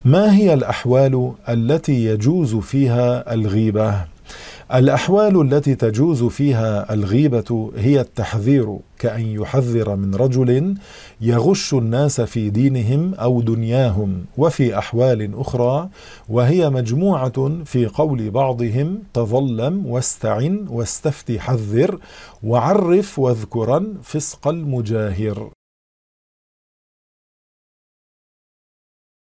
ما هي الأحوال التي يجوز فيها الغيبة؟ الأحوال التي تجوز فيها الغيبة هي التحذير، كأن يحذر من رجل يغش الناس في دينهم أو دنياهم. وفي أحوال أخرى وهي مجموعة في قول بعضهم: تظلم واستعن واستفتي حذر وعرف واذكرا فسق المجاهر.